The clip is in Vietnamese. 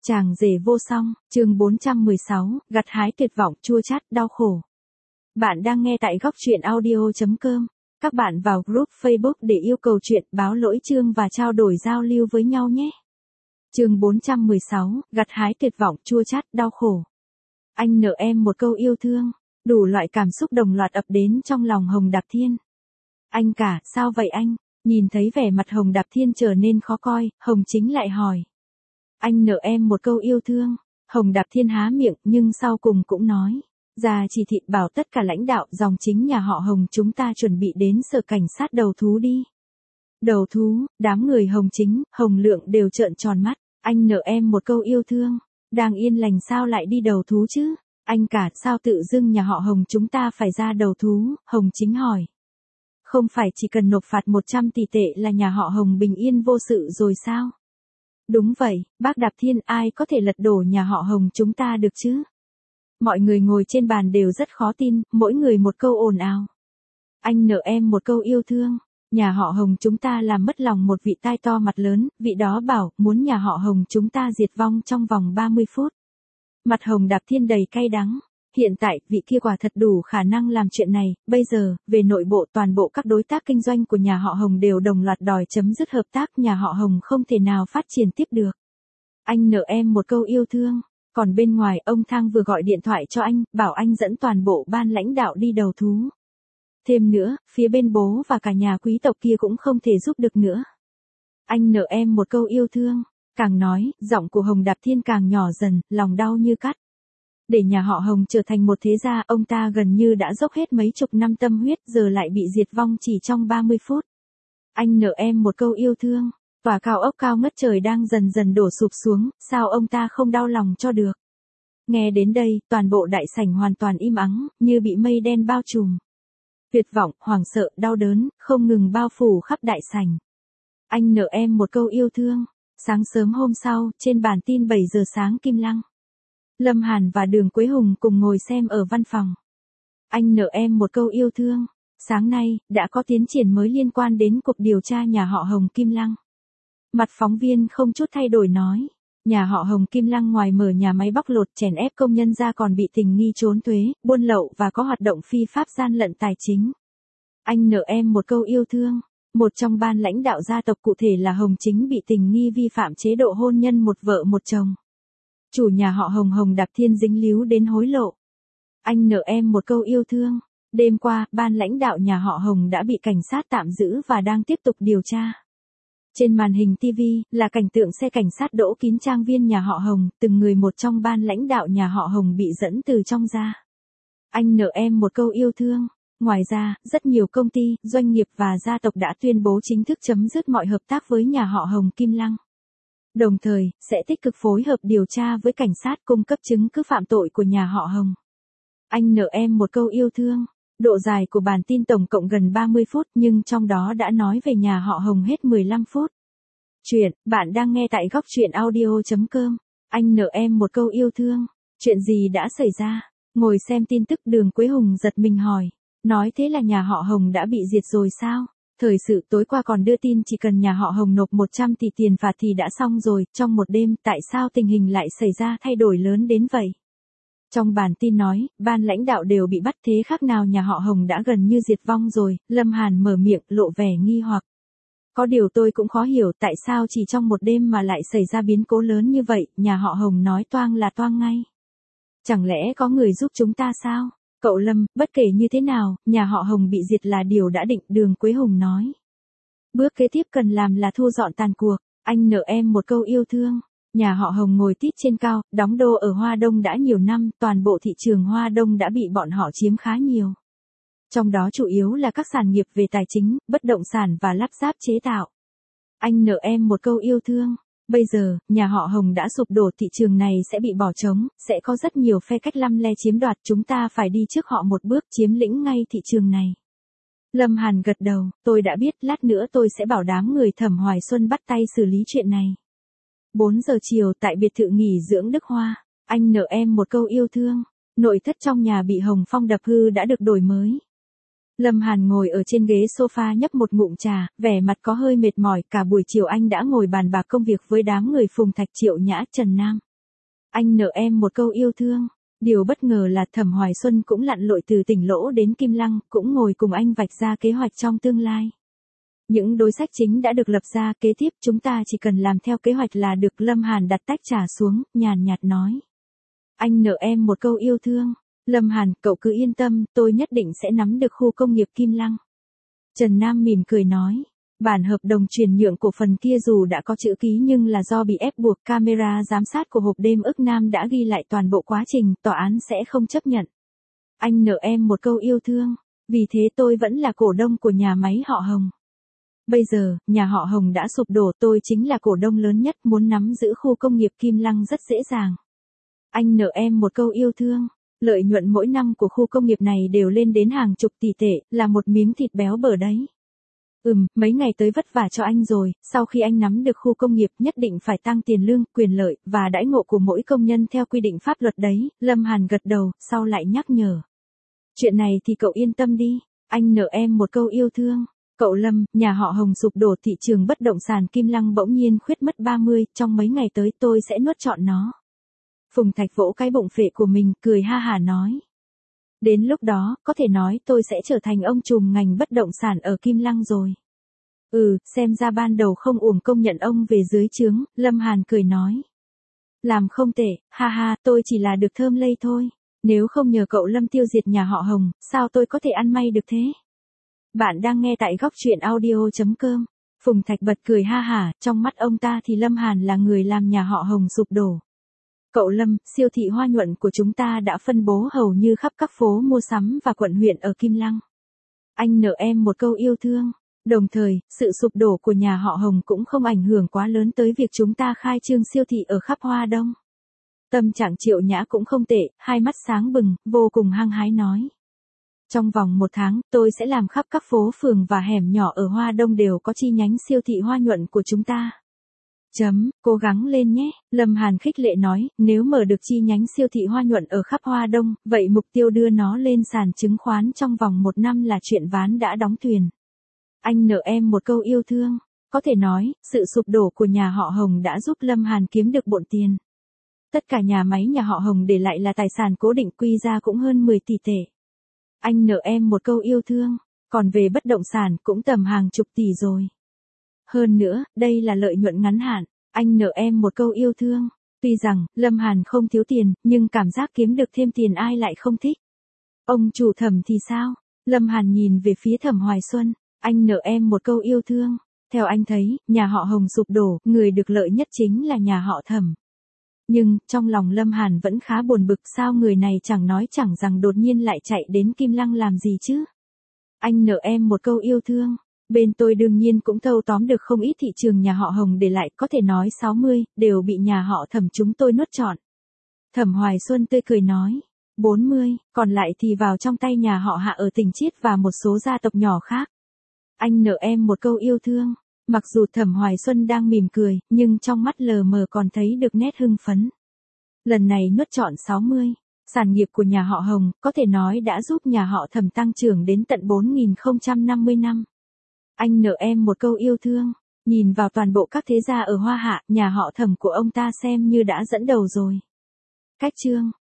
Chàng rể vô song, chương 416, gặt hái tuyệt vọng, chua chát, đau khổ. Bạn đang nghe tại góc truyện audio.com. Các bạn vào group Facebook để yêu cầu chuyện, báo lỗi chương và trao đổi giao lưu với nhau nhé. Chương 416, gặt hái tuyệt vọng, chua chát, đau khổ. Anh nợ em một câu yêu thương, đủ loại cảm xúc đồng loạt ập đến trong lòng Hồng Đạp Thiên. Anh cả, sao vậy anh? Nhìn thấy vẻ mặt Hồng Đạp Thiên trở nên khó coi, Hồng Chính lại hỏi. Anh nợ em một câu yêu thương. Hồng Đạp Thiên há miệng nhưng sau cùng cũng nói. Ra chỉ thị bảo tất cả lãnh đạo dòng chính nhà họ Hồng chúng ta chuẩn bị đến sở cảnh sát đầu thú đi. Đầu thú, đám người Hồng Chính, Hồng Lượng đều trợn tròn mắt. Anh nợ em một câu yêu thương. Đang yên lành sao lại đi đầu thú chứ? Anh cả, sao tự dưng nhà họ Hồng chúng ta phải ra đầu thú? Hồng Chính hỏi. Không phải chỉ cần nộp phạt 100 tỷ tệ là nhà họ Hồng bình yên vô sự rồi sao? Đúng vậy, bác Đạp Thiên, ai có thể lật đổ nhà họ Hồng chúng ta được chứ? Mọi người ngồi trên bàn đều rất khó tin, mỗi người một câu ồn ào. Anh nợ em một câu yêu thương. Nhà họ Hồng chúng ta làm mất lòng một vị tai to mặt lớn, vị đó bảo muốn nhà họ Hồng chúng ta diệt vong trong vòng 30 phút. Mặt Hồng Đạp Thiên đầy cay đắng. Hiện tại, vị kia quả thật đủ khả năng làm chuyện này, bây giờ, về nội bộ toàn bộ các đối tác kinh doanh của nhà họ Hồng đều đồng loạt đòi chấm dứt hợp tác, nhà họ Hồng không thể nào phát triển tiếp được. Anh nợ em một câu yêu thương, còn bên ngoài ông Thang vừa gọi điện thoại cho anh, bảo anh dẫn toàn bộ ban lãnh đạo đi đầu thú. Thêm nữa, phía bên bố và cả nhà quý tộc kia cũng không thể giúp được nữa. Anh nợ em một câu yêu thương, càng nói, giọng của Hồng Đạp Thiên càng nhỏ dần, lòng đau như cắt. Để nhà họ Hồng trở thành một thế gia, ông ta gần như đã dốc hết mấy chục năm tâm huyết giờ lại bị diệt vong chỉ trong 30 phút. Anh nợ em một câu yêu thương, tòa cao ốc cao ngất trời đang dần dần đổ sụp xuống, sao ông ta không đau lòng cho được. Nghe đến đây, toàn bộ đại sảnh hoàn toàn im ắng, như bị mây đen bao trùm. Tuyệt vọng, hoảng sợ, đau đớn, không ngừng bao phủ khắp đại sảnh. Anh nợ em một câu yêu thương. Sáng sớm hôm sau, trên bản tin 7 giờ sáng Kim Lăng. Lâm Hàn và Đường Quế Hùng cùng ngồi xem ở văn phòng. Anh nợ em một câu yêu thương. Sáng nay, đã có tiến triển mới liên quan đến cuộc điều tra nhà họ Hồng Kim Lăng. Mặt phóng viên không chút thay đổi nói. Nhà họ Hồng Kim Lăng ngoài mở nhà máy bóc lột chèn ép công nhân ra còn bị tình nghi trốn thuế, buôn lậu và có hoạt động phi pháp gian lận tài chính. Anh nợ em một câu yêu thương. Một trong ban lãnh đạo gia tộc cụ thể là Hồng Chính bị tình nghi vi phạm chế độ hôn nhân một vợ một chồng. Chủ nhà họ Hồng Hồng Đạp Thiên dính líu đến hối lộ. Anh nợ em một câu yêu thương. Đêm qua, ban lãnh đạo nhà họ Hồng đã bị cảnh sát tạm giữ và đang tiếp tục điều tra. Trên màn hình TV là cảnh tượng xe cảnh sát đỗ kín trang viên nhà họ Hồng, từng người một trong ban lãnh đạo nhà họ Hồng bị dẫn từ trong ra. Anh nợ em một câu yêu thương. Ngoài ra, rất nhiều công ty, doanh nghiệp và gia tộc đã tuyên bố chính thức chấm dứt mọi hợp tác với nhà họ Hồng Kim Lăng. Đồng thời, sẽ tích cực phối hợp điều tra với cảnh sát cung cấp chứng cứ phạm tội của nhà họ Hồng. Anh nợ em một câu yêu thương. Độ dài của bản tin tổng cộng gần 30 phút nhưng trong đó đã nói về nhà họ Hồng hết 15 phút. Chuyện, bạn đang nghe tại góc truyện audio.com. Anh nợ em một câu yêu thương. Chuyện gì đã xảy ra? Ngồi xem tin tức Đường Quế Hùng giật mình hỏi. Nói thế là nhà họ Hồng đã bị diệt rồi sao? Thời sự tối qua còn đưa tin chỉ cần nhà họ Hồng nộp 100 tỷ tiền phạt thì đã xong rồi, trong một đêm, tại sao tình hình lại xảy ra thay đổi lớn đến vậy? Trong bản tin nói, ban lãnh đạo đều bị bắt thế khác nào nhà họ Hồng đã gần như diệt vong rồi, Lâm Hàn mở miệng lộ vẻ nghi hoặc. Có điều tôi cũng khó hiểu tại sao chỉ trong một đêm mà lại xảy ra biến cố lớn như vậy, nhà họ Hồng nói toang là toang ngay. Chẳng lẽ có người giúp chúng ta sao? Cậu Lâm, bất kể như thế nào, nhà họ Hồng bị diệt là điều đã định, Đường Quế Hùng nói. Bước kế tiếp cần làm là thu dọn tàn cuộc, anh nợ em một câu yêu thương. Nhà họ Hồng ngồi tít trên cao, đóng đô ở Hoa Đông đã nhiều năm, toàn bộ thị trường Hoa Đông đã bị bọn họ chiếm khá nhiều. Trong đó chủ yếu là các sản nghiệp về tài chính, bất động sản và lắp ráp chế tạo. Anh nợ em một câu yêu thương. Bây giờ, nhà họ Hồng đã sụp đổ, thị trường này sẽ bị bỏ trống, sẽ có rất nhiều phe cách lăm le chiếm đoạt, chúng ta phải đi trước họ một bước chiếm lĩnh ngay thị trường này. Lâm Hàn gật đầu, tôi đã biết, lát nữa tôi sẽ bảo đám người Thẩm Hoài Xuân bắt tay xử lý chuyện này. 4 giờ chiều tại biệt thự nghỉ dưỡng Đức Hoa, anh nợ em một câu yêu thương. Nội thất trong nhà bị Hồng Phong đập hư đã được đổi mới. Lâm Hàn ngồi ở trên ghế sofa nhấp một ngụm trà, vẻ mặt có hơi mệt mỏi, cả buổi chiều anh đã ngồi bàn bạc công việc với đám người Phùng Thạch, Triệu Nhã, Trần Nam. Anh nợ em một câu yêu thương. Điều bất ngờ là Thẩm Hoài Xuân cũng lặn lội từ Tỉnh Lỗ đến Kim Lăng, cũng ngồi cùng anh vạch ra kế hoạch trong tương lai. Những đối sách chính đã được lập ra, kế tiếp chúng ta chỉ cần làm theo kế hoạch là được. Lâm Hàn đặt tách trà xuống, nhàn nhạt nói. Anh nợ em một câu yêu thương. Lâm Hàn, cậu cứ yên tâm, tôi nhất định sẽ nắm được khu công nghiệp Kim Lăng. Trần Nam mỉm cười nói. Bản hợp đồng chuyển nhượng cổ phần kia dù đã có chữ ký nhưng là do bị ép buộc, camera giám sát của hộp đêm ức Nam đã ghi lại toàn bộ quá trình, tòa án sẽ không chấp nhận. Anh nợ em một câu yêu thương. Vì thế tôi vẫn là cổ đông của nhà máy họ Hồng. Bây giờ, nhà họ Hồng đã sụp đổ, tôi chính là cổ đông lớn nhất, muốn nắm giữ khu công nghiệp Kim Lăng rất dễ dàng. Anh nợ em một câu yêu thương. Lợi nhuận mỗi năm của khu công nghiệp này đều lên đến hàng chục tỷ tệ, là một miếng thịt béo bở đấy. Mấy ngày tới vất vả cho anh rồi, sau khi anh nắm được khu công nghiệp nhất định phải tăng tiền lương, quyền lợi, và đãi ngộ của mỗi công nhân theo quy định pháp luật đấy. Lâm Hàn gật đầu, sau lại nhắc nhở. Chuyện này thì cậu yên tâm đi, anh nợ em một câu yêu thương. Cậu Lâm, nhà họ Hồng sụp đổ, thị trường bất động sản Kim Lăng bỗng nhiên khuyết mất 30, trong mấy ngày tới tôi sẽ nuốt trọn nó. Phùng Thạch vỗ cái bụng phệ của mình, cười ha hả nói. Đến lúc đó, có thể nói tôi sẽ trở thành ông trùm ngành bất động sản ở Kim Lăng rồi. Xem ra ban đầu không uổng công nhận ông về dưới trướng, Lâm Hàn cười nói. Làm không tệ, ha ha, tôi chỉ là được thơm lây thôi. Nếu không nhờ cậu Lâm tiêu diệt nhà họ Hồng, sao tôi có thể ăn may được thế? Bạn đang nghe tại góc truyện audio.com. Phùng Thạch bật cười ha hả, trong mắt ông ta thì Lâm Hàn là người làm nhà họ Hồng sụp đổ. Cậu Lâm, siêu thị Hoa Nhuận của chúng ta đã phân bố hầu như khắp các phố mua sắm và quận huyện ở Kim Lăng. Anh nợ em một câu yêu thương. Đồng thời, sự sụp đổ của nhà họ Hồng cũng không ảnh hưởng quá lớn tới việc chúng ta khai trương siêu thị ở khắp Hoa Đông. Tâm trạng Triệu Nhã cũng không tệ, hai mắt sáng bừng, vô cùng hăng hái nói. Trong vòng 1 tháng, tôi sẽ làm khắp các phố phường và hẻm nhỏ ở Hoa Đông đều có chi nhánh siêu thị Hoa Nhuận của chúng ta. Cố gắng lên nhé, Lâm Hàn khích lệ nói, nếu mở được chi nhánh siêu thị Hoa Nhuận ở khắp Hoa Đông, vậy mục tiêu đưa nó lên sàn chứng khoán trong vòng 1 năm là chuyện ván đã đóng thuyền. Anh nợ em một câu yêu thương. Có thể nói, sự sụp đổ của nhà họ Hồng đã giúp Lâm Hàn kiếm được bộn tiền. Tất cả nhà máy nhà họ Hồng để lại là tài sản cố định, quy ra cũng hơn 10 tỷ tệ. Anh nợ em một câu yêu thương. Còn về bất động sản cũng tầm hàng chục tỷ rồi. Hơn nữa, đây là lợi nhuận ngắn hạn. Anh nợ em một câu yêu thương. Tuy rằng, Lâm Hàn không thiếu tiền, nhưng cảm giác kiếm được thêm tiền ai lại không thích. Ông chủ Thẩm thì sao? Lâm Hàn nhìn về phía Thẩm Hoài Xuân. Anh nợ em một câu yêu thương. Theo anh thấy, nhà họ Hồng sụp đổ, người được lợi nhất chính là nhà họ Thẩm. Nhưng, trong lòng Lâm Hàn vẫn khá buồn bực, sao người này chẳng nói chẳng rằng đột nhiên lại chạy đến Kim Lăng làm gì chứ? Anh nợ em một câu yêu thương. Bên tôi đương nhiên cũng thâu tóm được không ít thị trường nhà họ Hồng để lại, có thể nói 60, đều bị nhà họ Thẩm chúng tôi nuốt trọn. Thẩm Hoài Xuân tươi cười nói. 40, còn lại thì vào trong tay nhà họ Hạ ở tỉnh Chiết và một số gia tộc nhỏ khác. Anh nợ em một câu yêu thương. Mặc dù Thẩm Hoài Xuân đang mỉm cười, nhưng trong mắt lờ mờ còn thấy được nét hưng phấn. Lần này nuốt trọn 60, sản nghiệp của nhà họ Hồng, có thể nói đã giúp nhà họ Thẩm tăng trưởng đến tận 4050 năm. Anh nợ em một câu yêu thương. Nhìn vào toàn bộ các thế gia ở Hoa Hạ, nhà họ Thẩm của ông ta xem như đã dẫn đầu rồi. Cách chương